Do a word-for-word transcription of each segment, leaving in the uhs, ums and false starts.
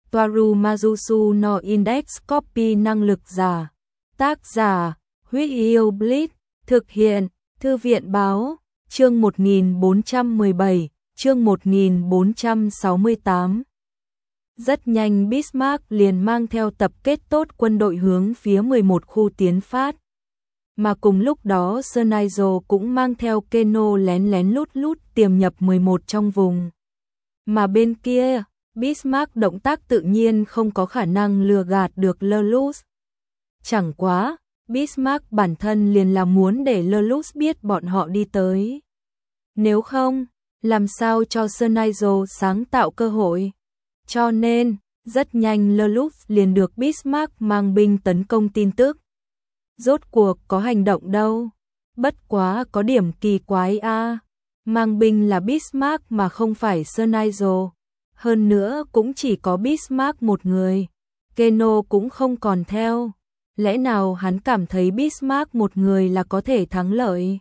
Toaru Majusu no Index Copy năng lực giả. Tác giả, Huyết Yêu Blitz, thực hiện, Thư viện báo, chương một nghìn bốn trăm mười bảy, chương một nghìn bốn trăm sáu mươi tám. Rất nhanh Bismarck liền mang theo tập kết tốt quân đội hướng phía mười một khu tiến phát. Mà cùng lúc đó Sir Nigel cũng mang theo Keno lén lén lút lút tiềm nhập mười một trong vùng. Mà bên kia, Bismarck động tác tự nhiên không có khả năng lừa gạt được Lelus. Chẳng quá, Bismarck bản thân liền là muốn để Lelus biết bọn họ đi tới. Nếu không, làm sao cho Sir Nigel sáng tạo cơ hội? Cho nên, rất nhanh Lelus liền được Bismarck mang binh tấn công tin tức. Rốt cuộc có hành động đâu? Bất quá có điểm kỳ quái a. À. Mang binh là Bismarck mà không phải Sir Nigel. Hơn nữa cũng chỉ có Bismarck một người. Keno cũng không còn theo. Lẽ nào hắn cảm thấy Bismarck một người là có thể thắng lợi?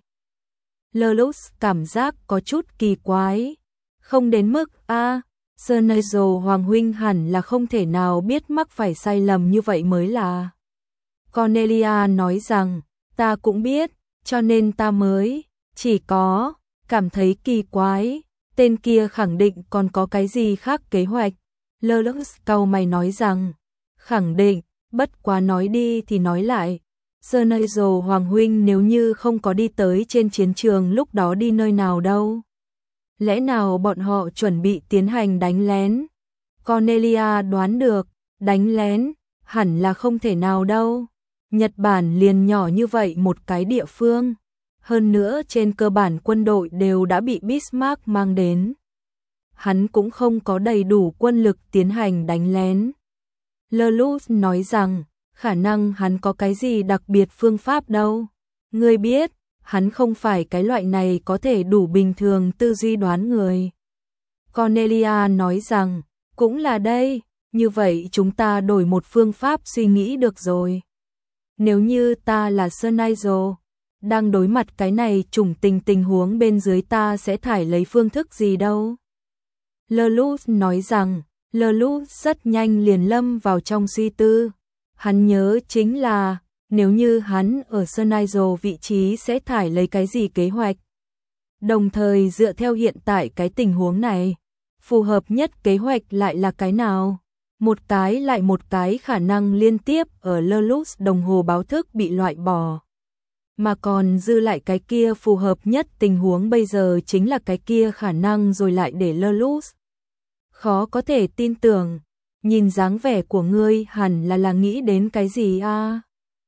Lelus cảm giác có chút kỳ quái. Không đến mức a. À, Sir Nigel Hoàng huynh hẳn là không thể nào biết mắc phải sai lầm như vậy mới là. Cornelia nói rằng, ta cũng biết, cho nên ta mới, chỉ có, cảm thấy kỳ quái, tên kia khẳng định còn có cái gì khác kế hoạch. Lelus cau mày nói rằng, khẳng định, bất quá nói đi thì nói lại. Sir Nigel Hoàng huynh nếu như không có đi tới trên chiến trường lúc đó đi nơi nào đâu. Lẽ nào bọn họ chuẩn bị tiến hành đánh lén? Cornelia đoán được, đánh lén, hẳn là không thể nào đâu. Nhật Bản liền nhỏ như vậy một cái địa phương. Hơn nữa trên cơ bản quân đội đều đã bị Bismarck mang đến. Hắn cũng không có đầy đủ quân lực tiến hành đánh lén. Lelus nói rằng, khả năng hắn có cái gì đặc biệt phương pháp đâu. Ngươi biết, hắn không phải cái loại này có thể đủ bình thường tư duy đoán người. Cornelia nói rằng, cũng là đây, như vậy chúng ta đổi một phương pháp suy nghĩ được rồi. Nếu như ta là Sir Nigel, đang đối mặt cái này chủng tình tình huống bên dưới ta sẽ thải lấy phương thức gì đâu. Lelus nói rằng, Lelus rất nhanh liền lâm vào trong suy tư. Hắn nhớ chính là, nếu như hắn ở Sir Nigel vị trí sẽ thải lấy cái gì kế hoạch. Đồng thời dựa theo hiện tại cái tình huống này, phù hợp nhất kế hoạch lại là cái nào? Một cái lại một cái khả năng liên tiếp ở Lelus đồng hồ báo thức bị loại bỏ. Mà còn dư lại cái kia phù hợp nhất tình huống bây giờ chính là cái kia khả năng rồi lại để Lelus. Khó có thể tin tưởng, nhìn dáng vẻ của ngươi hẳn là là nghĩ đến cái gì a? À?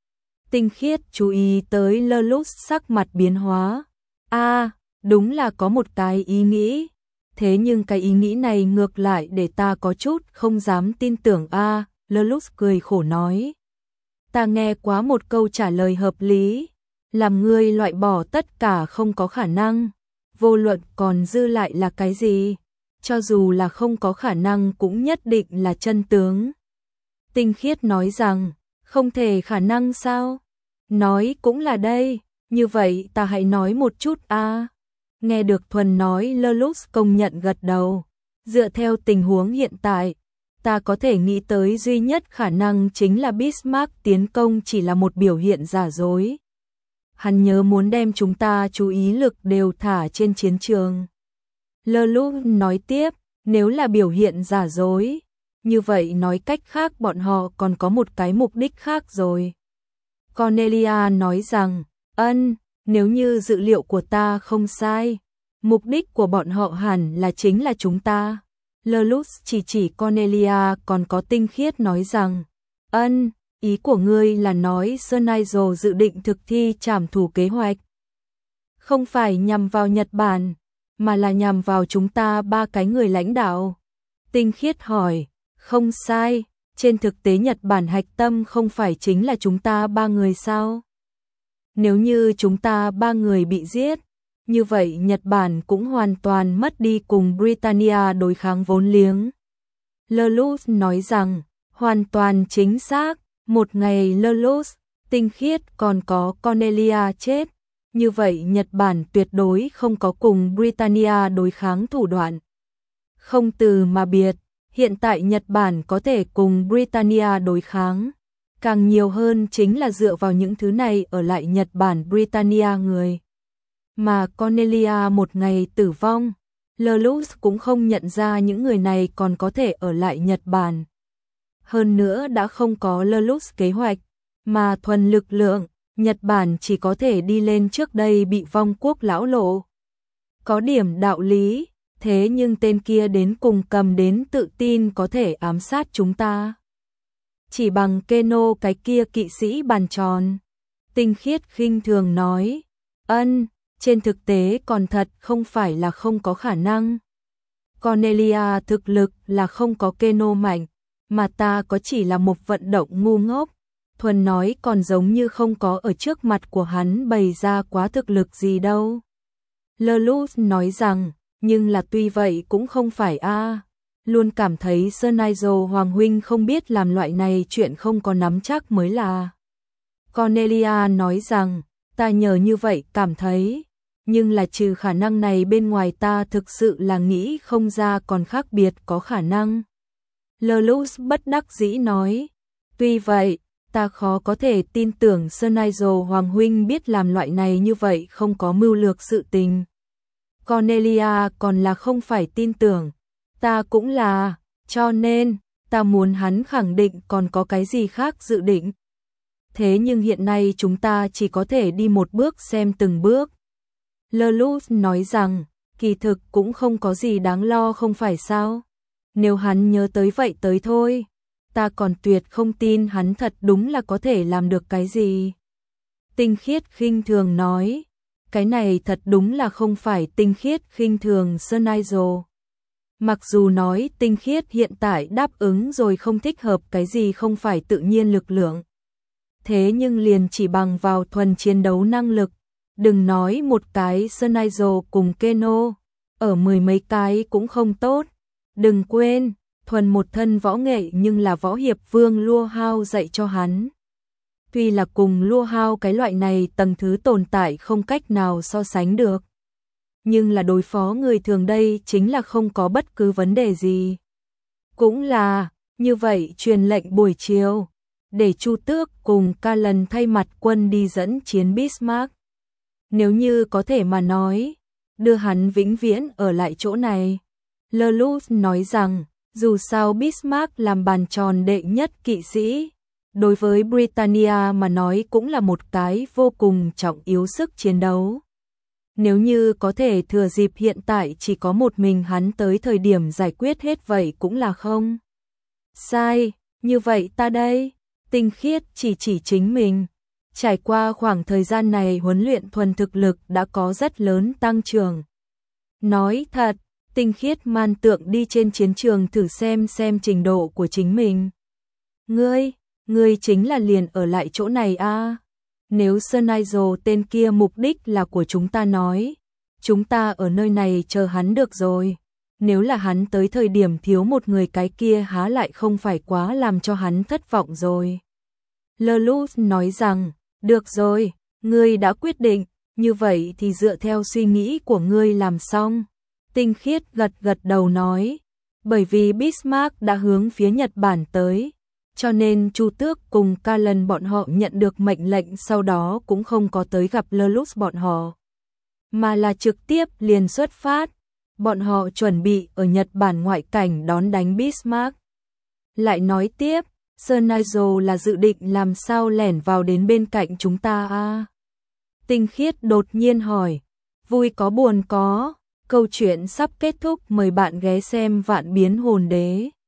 Tinh Khiết chú ý tới Lelus sắc mặt biến hóa. A, à, đúng là có một cái ý nghĩ. Thế nhưng cái ý nghĩ này ngược lại để ta có chút không dám tin tưởng a. À, Lelus cười khổ nói. Ta nghe quá một câu trả lời hợp lý. Làm ngươi loại bỏ tất cả không có khả năng. Vô luận còn dư lại là cái gì? Cho dù là không có khả năng cũng nhất định là chân tướng. Tinh Khiết nói rằng, không thể khả năng sao? Nói cũng là đây, như vậy ta hãy nói một chút a. À. Nghe được Thuần nói Lelus công nhận gật đầu. Dựa theo tình huống hiện tại, ta có thể nghĩ tới duy nhất khả năng chính là Bismarck tiến công chỉ là một biểu hiện giả dối. Hắn nhớ muốn đem chúng ta chú ý lực đều thả trên chiến trường. Lelus nói tiếp, nếu là biểu hiện giả dối, như vậy nói cách khác bọn họ còn có một cái mục đích khác rồi. Cornelia nói rằng, ân, nếu như dữ liệu của ta không sai, mục đích của bọn họ hẳn là chính là chúng ta. Lelus chỉ chỉ Cornelia còn có Tinh Khiết nói rằng, ân, ý của ngươi là nói Sir Nigel dự định thực thi trảm thủ kế hoạch. Không phải nhằm vào Nhật Bản, mà là nhằm vào chúng ta ba cái người lãnh đạo. Tinh Khiết hỏi, không sai, trên thực tế Nhật Bản hạch tâm không phải chính là chúng ta ba người sao? Nếu như chúng ta ba người bị giết, như vậy Nhật Bản cũng hoàn toàn mất đi cùng Britannia đối kháng vốn liếng. Lelus nói rằng, hoàn toàn chính xác, một ngày Lelus, Tinh Khiết còn có Cornelia chết, như vậy Nhật Bản tuyệt đối không có cùng Britannia đối kháng thủ đoạn. Không từ mà biệt, Hiện tại Nhật Bản có thể cùng Britannia đối kháng, càng nhiều hơn chính là dựa vào những thứ này ở lại Nhật Bản Britannia người. Mà Cornelia một ngày tử vong, Lerus cũng không nhận ra những người này còn có thể ở lại Nhật Bản. Hơn nữa đã không có Lerus kế hoạch, mà thuần lực lượng, Nhật Bản chỉ có thể đi lên trước đây bị vong quốc lão lộ. Có điểm đạo lý, thế nhưng tên kia đến cùng cầm đến tự tin có thể ám sát chúng ta. Chỉ bằng Keno cái kia kỵ sĩ bàn tròn. Tinh Khiết khinh thường nói, ân, trên thực tế còn thật không phải là không có khả năng. Cornelia thực lực là không có Keno mạnh, mà ta có chỉ là một vận động ngu ngốc. Thuần nói còn giống như không có ở trước mặt của hắn bày ra quá thực lực gì đâu. Lerus nói rằng, nhưng là tuy vậy cũng không phải a. Luôn cảm thấy Sir Nigel Hoàng huynh không biết làm loại này chuyện không có nắm chắc mới là. Cornelia nói rằng, ta nhờ như vậy cảm thấy, nhưng là trừ khả năng này bên ngoài ta thực sự là nghĩ không ra còn khác biệt có khả năng. Lerus bất đắc dĩ nói, tuy vậy, ta khó có thể tin tưởng Sir Nigel Hoàng huynh biết làm loại này như vậy không có mưu lược sự tình. Cornelia còn là không phải tin tưởng, ta cũng là, cho nên, ta muốn hắn khẳng định còn có cái gì khác dự định. Thế nhưng hiện nay chúng ta chỉ có thể đi một bước xem từng bước. Lerus nói rằng, kỳ thực cũng không có gì đáng lo không phải sao. Nếu hắn nhớ tới vậy tới thôi, ta còn tuyệt không tin hắn thật đúng là có thể làm được cái gì. Tinh Khiết khinh thường nói, cái này thật đúng là không phải Tinh Khiết khinh thường Sir Nigel. Mặc dù nói Tinh Khiết hiện tại đáp ứng rồi không thích hợp cái gì không phải tự nhiên lực lượng. Thế nhưng liền chỉ bằng vào thuần chiến đấu năng lực, đừng nói một cái Sir Nigel cùng Keno, ở mười mấy cái cũng không tốt. Đừng quên, thuần một thân võ nghệ nhưng là võ hiệp vương Lua Hao dạy cho hắn. Tuy là cùng Lua Hao cái loại này tầng thứ tồn tại không cách nào so sánh được. Nhưng là đối phó người thường đây chính là không có bất cứ vấn đề gì. Cũng là, như vậy truyền lệnh buổi chiều, để Chu Tước cùng Ca Lần thay mặt quân đi dẫn chiến Bismarck. Nếu như có thể mà nói, đưa hắn vĩnh viễn ở lại chỗ này. Lerus nói rằng, dù sao Bismarck làm bàn tròn đệ nhất kỵ sĩ, đối với Britannia mà nói cũng là một cái vô cùng trọng yếu sức chiến đấu. Nếu như có thể thừa dịp hiện tại chỉ có một mình hắn tới thời điểm giải quyết hết vậy cũng là không. Sai, như vậy ta đây, Tinh Khiết chỉ chỉ chính mình. Trải qua khoảng thời gian này huấn luyện thuần thực lực đã có rất lớn tăng trưởng. Nói thật, Tinh Khiết man tượng đi trên chiến trường thử xem xem trình độ của chính mình. Ngươi, ngươi chính là liền ở lại chỗ này a. À? Nếu Sir Nigel tên kia mục đích là của chúng ta nói, chúng ta ở nơi này chờ hắn được rồi. Nếu là hắn tới thời điểm thiếu một người cái kia há lại không phải quá làm cho hắn thất vọng rồi. Lerus nói rằng, được rồi, ngươi đã quyết định, như vậy thì dựa theo suy nghĩ của ngươi làm xong. Tinh Khiết gật gật đầu nói, bởi vì Bismarck đã hướng phía Nhật Bản tới, cho nên Chu Tước cùng Ca Lần bọn họ nhận được mệnh lệnh sau đó cũng không có tới gặp Lerus bọn họ, mà là trực tiếp liền xuất phát. Bọn họ chuẩn bị ở Nhật Bản ngoại cảnh đón đánh Bismarck. Lại nói tiếp, Sir Nigel là dự định làm sao lẻn vào đến bên cạnh chúng ta a? À? Tinh Khiết đột nhiên hỏi, vui có buồn có, câu chuyện sắp kết thúc, mời bạn ghé xem Vạn Biến Hồn Đế.